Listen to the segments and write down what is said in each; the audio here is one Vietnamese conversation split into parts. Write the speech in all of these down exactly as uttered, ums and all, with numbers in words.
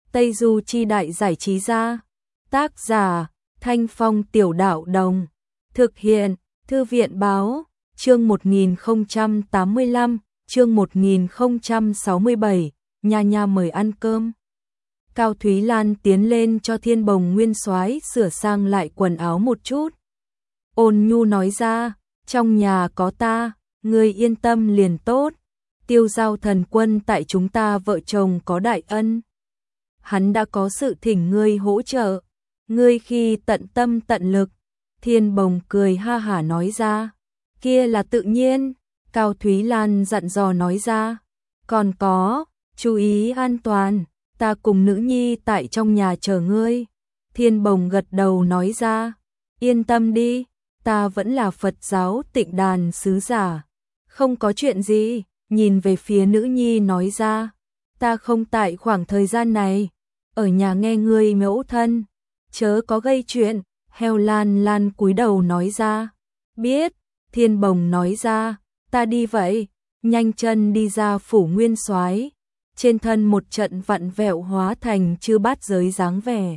Tây Du Chi Đại Giải Trí Gia. Tác giả Thanh Phong Tiểu Đạo Đồng. Thực hiện Thư viện Báo. Chương một nghìn không trăm tám mươi lăm, chương một nghìn không trăm sáu mươi bảy, Nha Nha mời ăn cơm. Cao Thúy Lan tiến lên cho Thiên Bồng Nguyên Soái sửa sang lại quần áo một chút. Ôn nhu nói ra, trong nhà có ta, ngươi yên tâm liền tốt. Tiêu Giao thần quân tại chúng ta vợ chồng có đại ân. Hắn đã có sự thỉnh ngươi hỗ trợ, ngươi khi tận tâm tận lực. Thiên Bồng cười ha hả nói ra, kia là tự nhiên. Cao Thúy Lan dặn dò nói ra, còn có, chú ý an toàn, ta cùng nữ nhi tại trong nhà chờ ngươi. Thiên Bồng gật đầu nói ra, yên tâm đi, ta vẫn là Phật giáo Tịnh Đàn sứ giả, không có chuyện gì. Nhìn về phía nữ nhi nói ra, ta không tại khoảng thời gian này, ở nhà nghe ngươi mẫu thân, chớ có gây chuyện. Heo Lan Lan cúi đầu nói ra, biết. Thiên Bồng nói ra, ta đi vậy. Nhanh chân đi ra phủ Nguyên Soái, trên thân một trận vặn vẹo hóa thành chư bát giới dáng vẻ,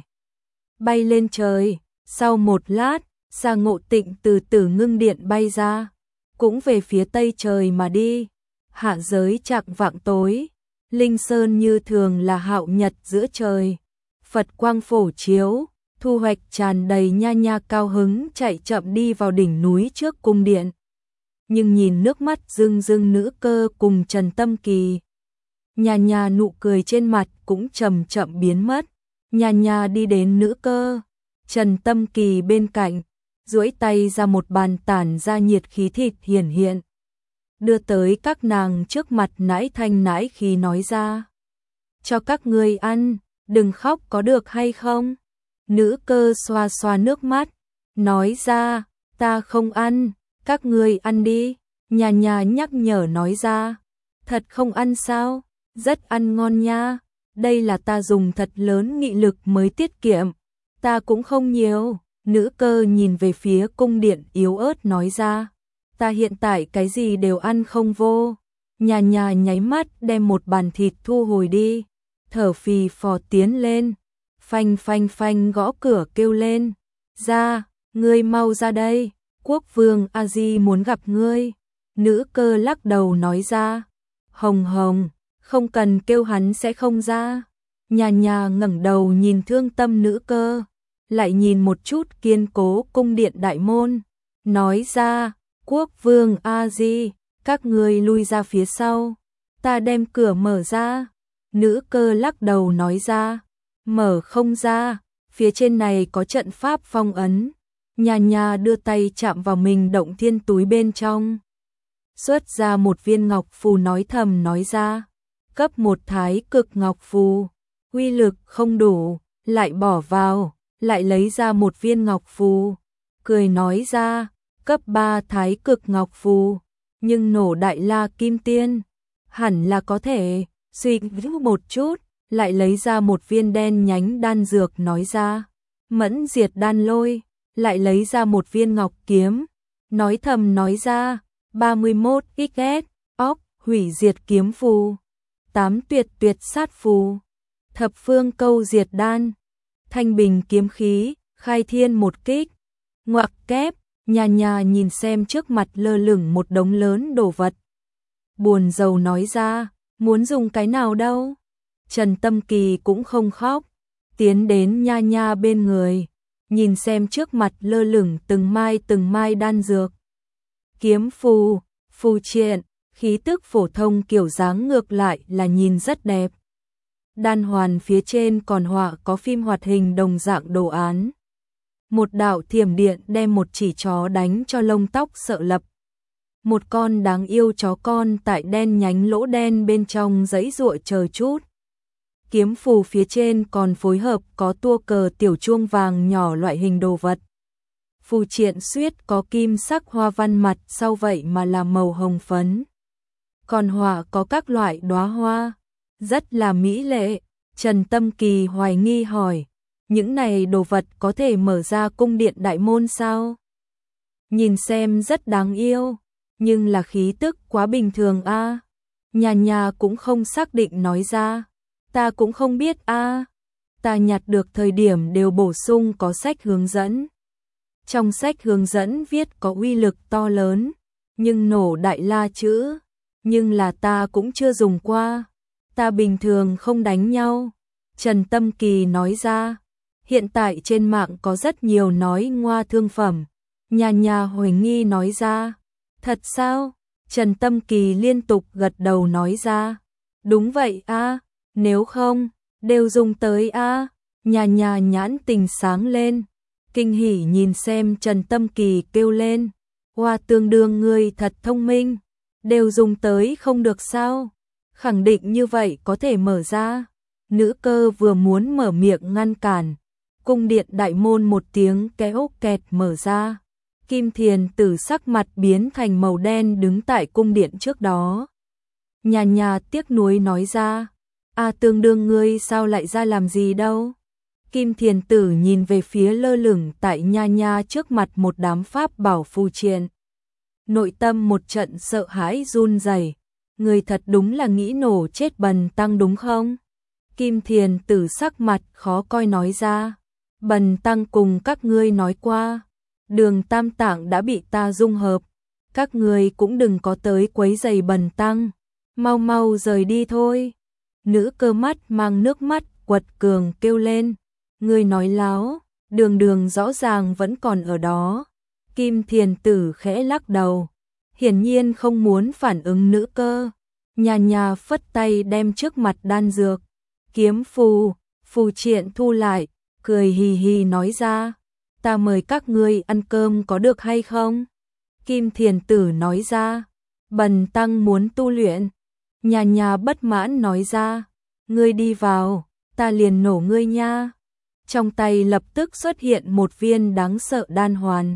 bay lên trời. Sau một lát, Sa Ngộ Tịnh từ Tử Ngưng Điện bay ra, cũng về phía tây trời mà đi. Hạ giới chạng vạng tối, Linh Sơn như thường là hạo nhật giữa trời, Phật quang phổ chiếu, thu hoạch tràn đầy. Nha Nha cao hứng chạy chậm đi vào đỉnh núi trước cung điện. Nhưng nhìn nước mắt rưng rưng Nữ Cơ cùng Trần Tâm Kỳ, Nha Nha nụ cười trên mặt cũng chậm chậm biến mất. Nha Nha đi đến Nữ Cơ, Trần Tâm Kỳ bên cạnh, duỗi tay ra một bàn tản ra nhiệt khí thịt hiển hiện, đưa tới các nàng trước mặt nãi thanh nãi khí nói ra, cho các ngươi ăn, đừng khóc có được hay không. Nữ Cơ xoa xoa nước mắt, nói ra, ta không ăn, các ngươi ăn đi. Nha Nha nhắc nhở nói ra, thật không ăn sao, rất ăn ngon nha, đây là ta dùng thật lớn nghị lực mới tiết kiệm, ta cũng không nhiều. Nữ Cơ nhìn về phía cung điện yếu ớt nói ra, ta hiện tại cái gì đều ăn không vô. Nha Nha nháy mắt đem một bàn thịt thu hồi đi, thở phì phò tiến lên, phanh phanh phanh gõ cửa kêu lên, ra, ngươi mau ra đây, Quốc vương A Di muốn gặp ngươi. Nữ Cơ lắc đầu nói ra, Hồng Hồng, không cần kêu hắn sẽ không ra. Nha Nha ngẩng đầu nhìn thương tâm Nữ Cơ, lại nhìn một chút kiên cố cung điện đại môn, nói ra, Quốc vương A Di, các ngươi lui ra phía sau, ta đem cửa mở ra. Nữ Cơ lắc đầu nói ra, mở không ra, phía trên này có trận pháp phong ấn. Nha Nha đưa tay chạm vào mình động thiên túi bên trong, xuất ra một viên ngọc phù nói thầm nói ra, cấp một thái cực ngọc phù, uy lực không đủ, lại bỏ vào, lại lấy ra một viên ngọc phù, cười nói ra, cấp ba thái cực ngọc phù, nhưng nổ đại la kim tiên, hẳn là có thể. Suy nghĩ một chút, lại lấy ra một viên đen nhánh đan dược nói ra, mẫn diệt đan lôi, lại lấy ra một viên ngọc kiếm, nói thầm nói ra, ba mươi mốt ích ét, óc, hủy diệt kiếm phù, tám tuyệt tuyệt sát phù, thập phương câu diệt đan, thanh bình kiếm khí, khai thiên một kích, ngoặc kép. Nha Nha nhìn xem trước mặt lơ lửng một đống lớn đồ vật, buồn rầu nói ra, muốn dùng cái nào đâu. Trần Tâm Kỳ cũng không khóc, tiến đến Nha Nha bên người, nhìn xem trước mặt lơ lửng từng mai từng mai đan dược, kiếm phù, phù triện, khí tức phổ thông kiểu dáng ngược lại là nhìn rất đẹp. Đan hoàn phía trên còn họa có phim hoạt hình đồng dạng đồ án. Một đạo thiểm điện đem một chỉ chó đánh cho lông tóc sợ lập. Một con đáng yêu chó con tại đen nhánh lỗ đen bên trong giãy giụa chờ chút. Kiếm phù phía trên còn phối hợp có tua cờ tiểu chuông vàng nhỏ loại hình đồ vật. Phù triện xuyết có kim sắc hoa văn, mặt sau vậy mà là màu hồng phấn. Còn họa có các loại đóa hoa, rất là mỹ lệ. Trần Tâm Kỳ hoài nghi hỏi, những này đồ vật có thể mở ra cung điện đại môn sao? Nhìn xem rất đáng yêu, nhưng là khí tức quá bình thường a. Nha Nha cũng không xác định nói ra, ta cũng không biết a. ta nhặt được thời điểm đều bổ sung có sách hướng dẫn. Trong sách hướng dẫn viết có uy lực to lớn, nhưng nổ đại la chữ, nhưng là ta cũng chưa dùng qua. Ta bình thường không đánh nhau. Trần Tâm Kỳ nói ra, hiện tại trên mạng có rất nhiều nói ngoa thương phẩm. Nhà nhà Huỳnh Nghi nói ra, thật sao? Trần Tâm Kỳ liên tục gật đầu nói ra, đúng vậy a, nếu không, đều dùng tới a. Nhà nhà nhãn tình sáng lên, kinh hỉ nhìn xem Trần Tâm Kỳ kêu lên, hoa tương đương ngươi thật thông minh, đều dùng tới không được sao? Khẳng định như vậy có thể mở ra. Nữ Cơ vừa muốn mở miệng ngăn cản, cung điện đại môn một tiếng kéo kẹt mở ra. Kim Thiền Tử sắc mặt biến thành màu đen đứng tại cung điện trước đó. Nhà nhà tiếc nuối nói ra, a tương đương ngươi sao lại ra làm gì đâu? Kim Thiền Tử nhìn về phía lơ lửng tại nha nha trước mặt một đám pháp bảo phù triện. Nội tâm một trận sợ hãi run rẩy, người thật đúng là nghĩ nổ chết Bần Tăng đúng không? Kim Thiền Tử sắc mặt khó coi nói ra, Bần Tăng cùng các ngươi nói qua, Đường Tam Tạng đã bị ta dung hợp, các ngươi cũng đừng có tới quấy rầy Bần Tăng, mau mau rời đi thôi. Nữ Cơ mắt mang nước mắt quật cường kêu lên, ngươi nói láo, Đường Đường rõ ràng vẫn còn ở đó. Kim Thiền Tử khẽ lắc đầu, hiển nhiên không muốn phản ứng Nữ Cơ. Nhà nhà phất tay đem trước mặt đan dược, kiếm phù, phù triện thu lại, cười hì hì nói ra, ta mời các ngươi ăn cơm có được hay không? Kim Thiền Tử nói ra, Bần Tăng muốn tu luyện. Nhà nhà bất mãn nói ra, ngươi đi vào, ta liền nổ ngươi nha. Trong tay lập tức xuất hiện một viên đáng sợ đan hoàn.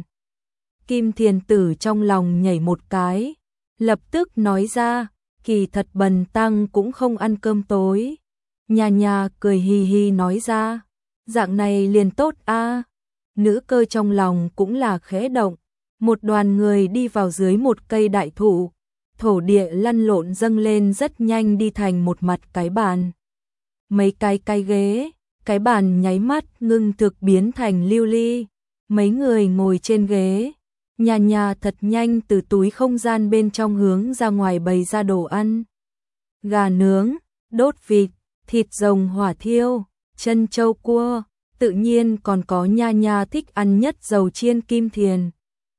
Kim Thiền Tử trong lòng nhảy một cái, lập tức nói ra, kỳ thật Bần Tăng cũng không ăn cơm tối. Nhà nhà cười hì hì nói ra, dạng này liền tốt a. Nữ Cơ trong lòng cũng là khẽ động, một đoàn người đi vào dưới một cây đại thụ, thổ địa lăn lộn dâng lên rất nhanh đi thành một mặt cái bàn. Mấy cái cái ghế, cái bàn nháy mắt ngưng thực biến thành lưu ly, mấy người ngồi trên ghế. Nhà nhà thật nhanh từ túi không gian bên trong hướng ra ngoài bày ra đồ ăn. Gà nướng, đốt vịt, thịt rồng hỏa thiêu, chân châu cua, tự nhiên còn có nha nha thích ăn nhất dầu chiên kim thiền.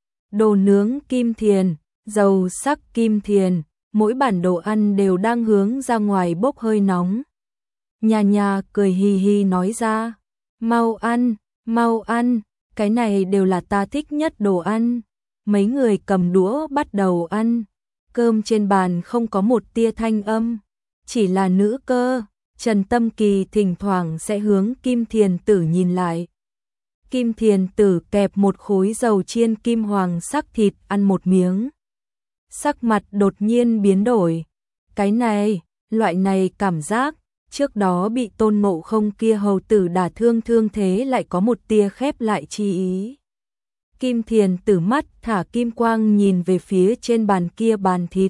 Đồ nướng kim thiền, dầu sắc kim thiền, mỗi bản đồ ăn đều đang hướng ra ngoài bốc hơi nóng. Nha nha cười hì hì nói ra, mau ăn, mau ăn, cái này đều là ta thích nhất đồ ăn. Mấy người cầm đũa bắt đầu ăn, cơm trên bàn không có một tia thanh âm, chỉ là Nữ Cơ, Trần Tâm Kỳ thỉnh thoảng sẽ hướng Kim Thiền Tử nhìn lại. Kim Thiền Tử kẹp một khối dầu chiên kim hoàng sắc thịt ăn một miếng. Sắc mặt đột nhiên biến đổi, cái này, loại này cảm giác, trước đó bị Tôn Ngộ Không kia hầu tử đả thương thương thế lại có một tia khép lại chi ý. Kim Thiền Tử mắt thả kim quang nhìn về phía trên bàn kia bàn thịt.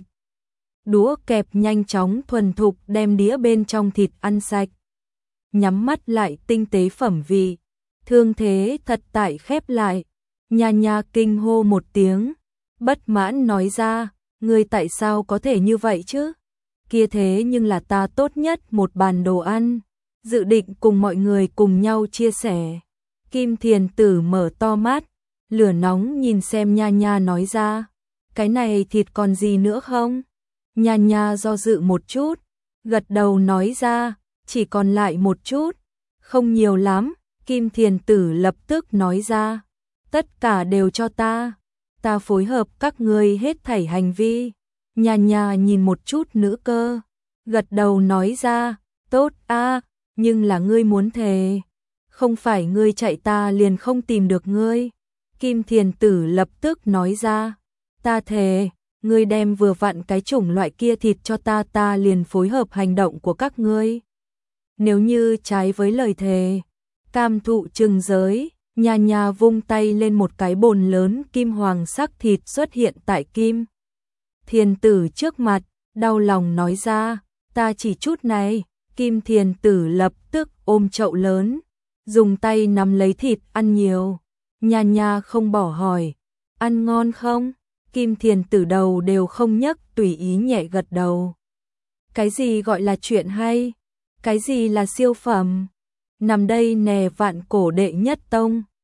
Đũa kẹp nhanh chóng thuần thục đem đĩa bên trong thịt ăn sạch. Nhắm mắt lại tinh tế phẩm vị. Thương thế thật tại khép lại. Nha nha kinh hô một tiếng. Bất mãn nói ra, ngươi tại sao có thể như vậy chứ? Kia thế nhưng là ta tốt nhất một bàn đồ ăn. Dự định cùng mọi người cùng nhau chia sẻ. Kim Thiền Tử mở to mắt. Lửa nóng nhìn xem nha nha nói ra, cái này thịt còn gì nữa không? Nha nha do dự một chút, gật đầu nói ra, chỉ còn lại một chút, không nhiều lắm. Kim Thiền Tử lập tức nói ra, tất cả đều cho ta, ta phối hợp các ngươi hết thảy hành vi. Nha nha nhìn một chút Nữ Cơ, gật đầu nói ra, tốt a, nhưng là ngươi muốn thề, không phải ngươi chạy ta liền không tìm được ngươi. Kim Thiền Tử lập tức nói ra, ta thề, ngươi đem vừa vặn cái chủng loại kia thịt cho ta ta liền phối hợp hành động của các ngươi. Nếu như trái với lời thề, cam thụ trừng giới. Nha nha vung tay lên một cái bồn lớn kim hoàng sắc thịt xuất hiện tại Kim Thiền Tử trước mặt, đau lòng nói ra, ta chỉ chút này. Kim Thiền Tử lập tức ôm chậu lớn, dùng tay nắm lấy thịt ăn nhiều. Nha nha không bỏ hỏi, ăn ngon không? Kim Thiền Tử đầu đều không nhấc, tùy ý nhẹ gật đầu. Cái gì gọi là chuyện hay? Cái gì là siêu phẩm? Nằm đây nè, vạn cổ đệ nhất tông.